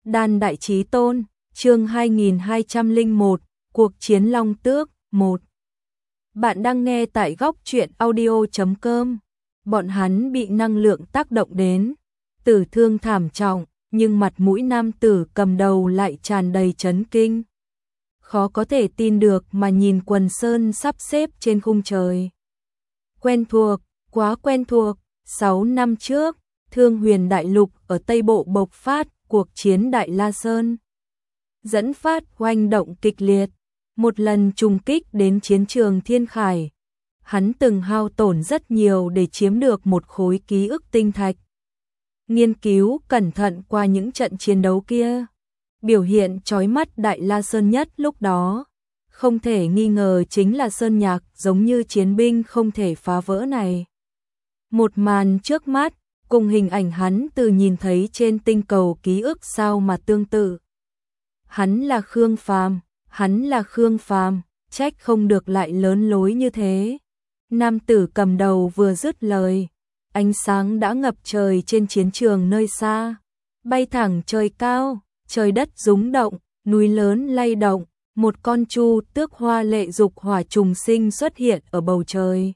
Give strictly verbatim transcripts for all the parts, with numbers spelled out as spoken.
Đan Đại Chí Tôn, chương hai nghìn hai trăm lẻ một, Cuộc chiến Long Tước, một. Bạn đang nghe tại góc truyện audio chấm com. Bọn hắn bị năng lượng tác động đến, tử thương thảm trọng, nhưng mặt mũi nam tử cầm đầu lại tràn đầy chấn kinh. Khó có thể tin được mà nhìn quần sơn sắp xếp trên khung trời. Quen thuộc, quá quen thuộc, sáu năm trước, Thương Huyền Đại Lục ở Tây Bộ bộc phát cuộc chiến Đại La Sơn. Dẫn phát hoành động kịch liệt, một lần trùng kích đến chiến trường Thiên Khải. Hắn từng hao tổn rất nhiều để chiếm được một khối ký ức tinh thạch. Nghiên cứu cẩn thận qua những trận chiến đấu kia, biểu hiện chói mắt Đại La Sơn nhất lúc đó, không thể nghi ngờ chính là sơn nhạc giống như chiến binh không thể phá vỡ này. Một màn trước mắt, cùng hình ảnh hắn từ nhìn thấy trên tinh cầu ký ức sao mà tương tự. Hắn là Khương Phàm, hắn là Khương Phàm, trách không được lại lớn lối như thế. Nam tử cầm đầu vừa dứt lời, ánh sáng đã ngập trời trên chiến trường nơi xa, bay thẳng trời cao, trời đất rúng động, núi lớn lay động, một con chu tước hoa lệ dục hỏa trùng sinh xuất hiện ở bầu trời.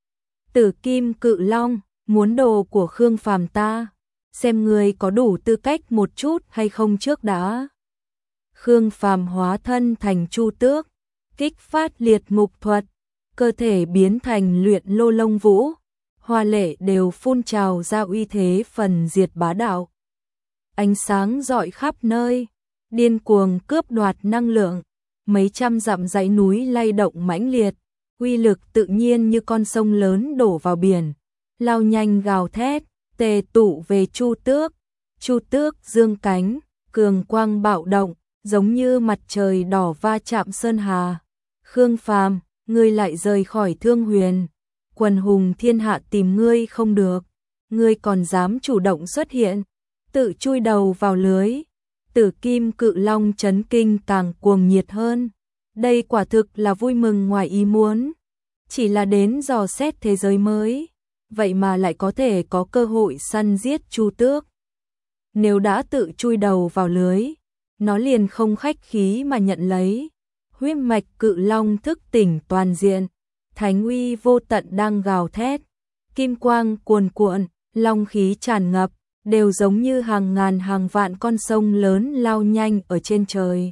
Tử Kim Cự Long, muốn đồ của Khương Phàm ta, xem ngươi có đủ tư cách một chút hay không trước đã. Khương Phàm hóa thân thành chu tước, kích phát liệt ngục thuật, cơ thể biến thành luyện lô lông vũ, hoa lệ đều phun trào ra uy thế phần diệt bá đạo. Ánh sáng rọi khắp nơi, điên cuồng cướp đoạt năng lượng, mấy trăm dặm dãy núi lay động mãnh liệt, uy lực tự nhiên như con sông lớn đổ vào biển, lao nhanh gào thét, tề tụ về chu tước. Chu tước dương cánh, cường quang bạo động, giống như mặt trời đỏ va chạm sơn hà. Khương Phàm, ngươi lại rời khỏi Thương Huyền, quần hùng thiên hạ tìm ngươi không được, ngươi còn dám chủ động xuất hiện, tự chui đầu vào lưới. Tử Kim Cự Long chấn kinh càng cuồng nhiệt hơn, đây quả thực là vui mừng ngoài ý muốn, chỉ là đến dò xét thế giới mới, vậy mà lại có thể có cơ hội săn giết chu tước. Nếu đã tự chui đầu vào lưới, nó liền không khách khí mà nhận lấy. Huyết mạch Cự Long thức tỉnh toàn diện, thánh uy vô tận đang gào thét, kim quang cuồn cuộn, long khí tràn ngập, đều giống như hàng ngàn hàng vạn con sông lớn lao nhanh ở trên trời.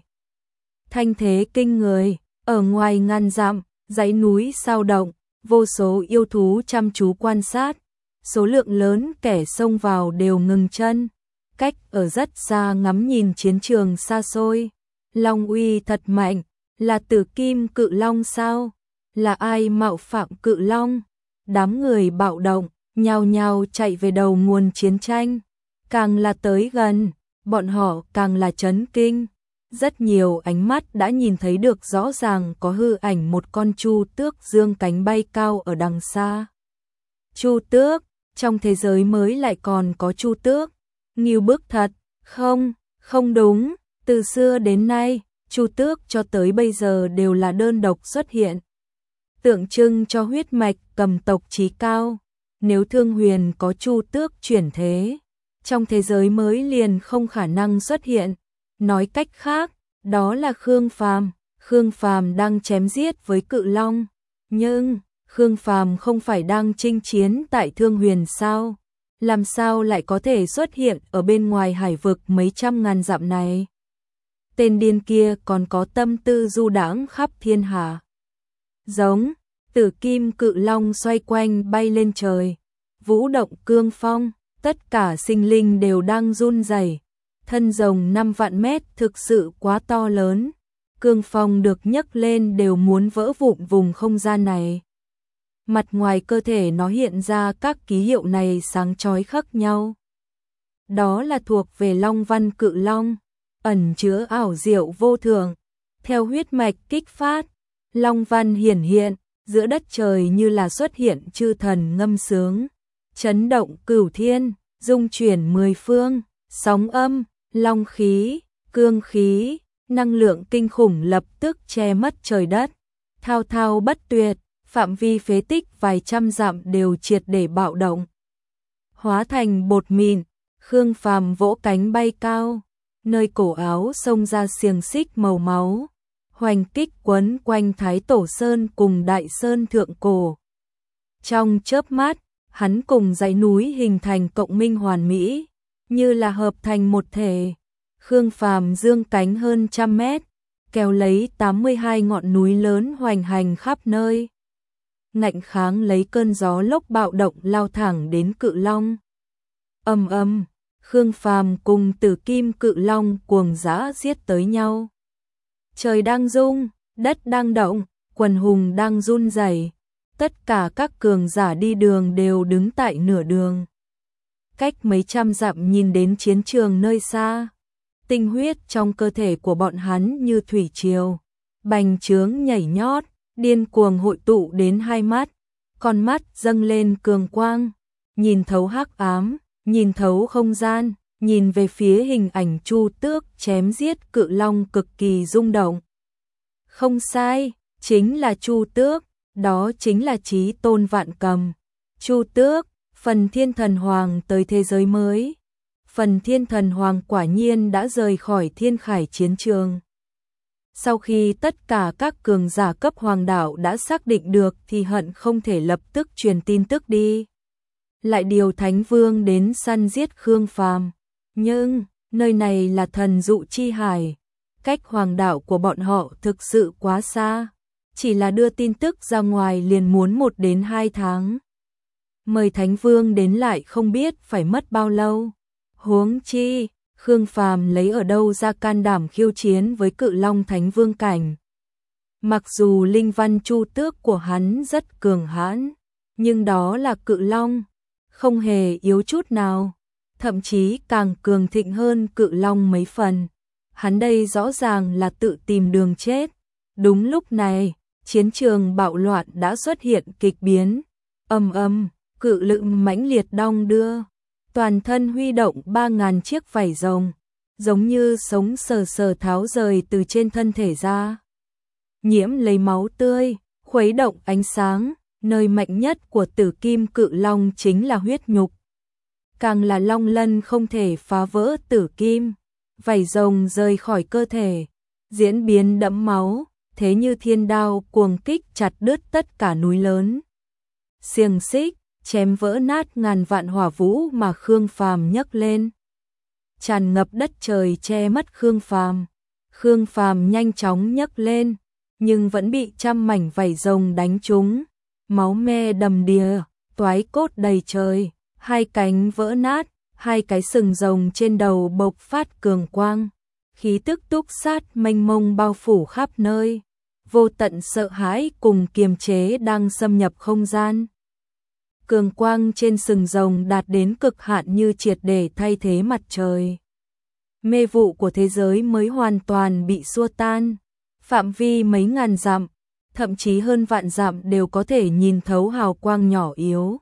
Thanh thế kinh người, ở ngoài ngàn dặm, dãy núi sao động, vô số yêu thú chăm chú quan sát, số lượng lớn kẻ xông vào đều ngừng chân, cách ở rất xa ngắm nhìn chiến trường xa xôi. Long uy thật mạnh, là Tử Kim Cự Long sao? Là ai mạo phạm Cự Long? Đám người bạo động, nhao nhao chạy về đầu nguồn chiến tranh. Càng là tới gần, bọn họ càng là chấn kinh. Rất nhiều ánh mắt đã nhìn thấy được rõ ràng có hư ảnh một con chu tước dương cánh bay cao ở đằng xa. Chu tước, trong thế giới mới lại còn có chu tước. Ngưu bức thật, không, không đúng, từ xưa đến nay, chu tước cho tới bây giờ đều là đơn độc xuất hiện, tượng trưng cho huyết mạch cầm tộc chí cao. Nếu Thương Huyền có chu tước chuyển thế, trong thế giới mới liền không khả năng xuất hiện. Nói cách khác, đó là Khương Phàm, Khương Phàm đang chém giết với Cự Long, nhưng Khương Phàm không phải đang chinh chiến tại Thương Huyền sao? Làm sao lại có thể xuất hiện ở bên ngoài hải vực mấy trăm ngàn dặm này? Tên điên kia còn có tâm tư du đãng khắp thiên hạ. Giống, Tử Kim Cự Long xoay quanh bay lên trời, vũ động cương phong, tất cả sinh linh đều đang run rẩy. Thân rồng năm vạn mét thực sự quá to lớn, cương phong được nhấc lên đều muốn vỡ vụn vùng không gian này. Mặt ngoài cơ thể nó hiện ra các ký hiệu này sáng chói khác nhau. Đó là thuộc về Long Văn Cự Long, ẩn chứa ảo diệu vô thường. Theo huyết mạch kích phát, Long Văn hiển hiện, giữa đất trời như là xuất hiện chư thần ngâm sướng, chấn động cửu thiên, dung chuyển mười phương, sóng âm, long khí, cương khí, năng lượng kinh khủng lập tức che mất trời đất, thao thao bất tuyệt. Phạm vi phế tích vài trăm dặm đều triệt để bạo động, hóa thành bột mịn. Khương Phàm vỗ cánh bay cao, nơi cổ áo xông ra xiềng xích màu máu, hoành kích quấn quanh Thái Tổ Sơn cùng Đại Sơn thượng cổ. Trong chớp mắt, hắn cùng dãy núi hình thành cộng minh hoàn mỹ, như là hợp thành một thể. Khương Phàm dương cánh hơn trăm mét, kéo lấy tám mươi hai ngọn núi lớn hoành hành khắp nơi, ngạnh kháng lấy cơn gió lốc bạo động lao thẳng đến Cự Long. Ầm ầm, Khương Phàm cùng Tử Kim Cự Long cuồng dã giết tới nhau. Trời đang rung, đất đang động, quần hùng đang run rẩy. Tất cả các cường giả đi đường đều đứng tại nửa đường. Cách mấy trăm dặm nhìn đến chiến trường nơi xa, tinh huyết trong cơ thể của bọn hắn như thủy triều, bành trướng nhảy nhót, điên cuồng hội tụ đến hai mắt, con mắt dâng lên cường quang, nhìn thấu hắc ám, nhìn thấu không gian, nhìn về phía hình ảnh Chu Tước chém giết Cự Long cực kỳ rung động. Không sai, chính là Chu Tước, đó chính là Chí Tôn Vạn Cầm. Chu Tước, phần Thiên Thần Hoàng tới thế giới mới. Phần Thiên Thần Hoàng quả nhiên đã rời khỏi Thiên Khải chiến trường. Sau khi tất cả các cường giả cấp hoàng đạo đã xác định được thì hận không thể lập tức truyền tin tức đi. Lại điều Thánh Vương đến săn giết Khương Phàm. Nhưng, nơi này là thần dụ chi hải. Cách hoàng đạo của bọn họ thực sự quá xa. Chỉ là đưa tin tức ra ngoài liền muốn một đến hai tháng. Mời Thánh Vương đến lại không biết phải mất bao lâu. Huống chi, Khương Phàm lấy ở đâu ra can đảm khiêu chiến với Cự Long Thánh Vương cảnh. Mặc dù linh văn Chu Tước của hắn rất cường hãn, nhưng đó là Cự Long, không hề yếu chút nào, thậm chí càng cường thịnh hơn Cự Long mấy phần. Hắn đây rõ ràng là tự tìm đường chết. Đúng lúc này, chiến trường bạo loạn đã xuất hiện kịch biến. Ầm ầm, cự lự mãnh liệt đong đưa, toàn thân huy động ba ngàn chiếc vảy rồng, giống như sống sờ sờ tháo rời từ trên thân thể ra. Nhiễm lấy máu tươi, khuấy động ánh sáng, nơi mạnh nhất của Tử Kim Cự Long chính là huyết nhục. Càng là long lân không thể phá vỡ tử kim, vảy rồng rời khỏi cơ thể, diễn biến đẫm máu, thế như thiên đao cuồng kích chặt đứt tất cả núi lớn. Xiềng xích, chém vỡ nát ngàn vạn hỏa vũ mà Khương Phàm nhấc lên. Tràn ngập đất trời che mất Khương Phàm. Khương Phàm nhanh chóng nhấc lên, nhưng vẫn bị trăm mảnh vảy rồng đánh trúng. Máu me đầm đìa, toái cốt đầy trời, hai cánh vỡ nát, hai cái sừng rồng trên đầu bộc phát cường quang. Khí tức túc sát mênh mông bao phủ khắp nơi. Vô tận sợ hãi cùng kiềm chế đang xâm nhập không gian. Cường quang trên sừng rồng đạt đến cực hạn như triệt để thay thế mặt trời. Mê vụ của thế giới mới hoàn toàn bị xua tan. Phạm vi mấy ngàn dặm, thậm chí hơn vạn dặm đều có thể nhìn thấu hào quang nhỏ yếu.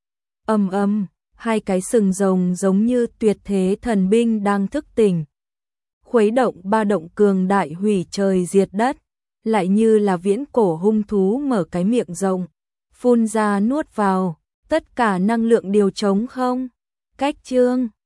Ầm ầm, hai cái sừng rồng giống như tuyệt thế thần binh đang thức tỉnh. Khuấy động ba động cường đại hủy trời diệt đất, lại như là viễn cổ hung thú mở cái miệng rộng, phun ra nuốt vào, tất cả năng lượng đều trống không. Cách chương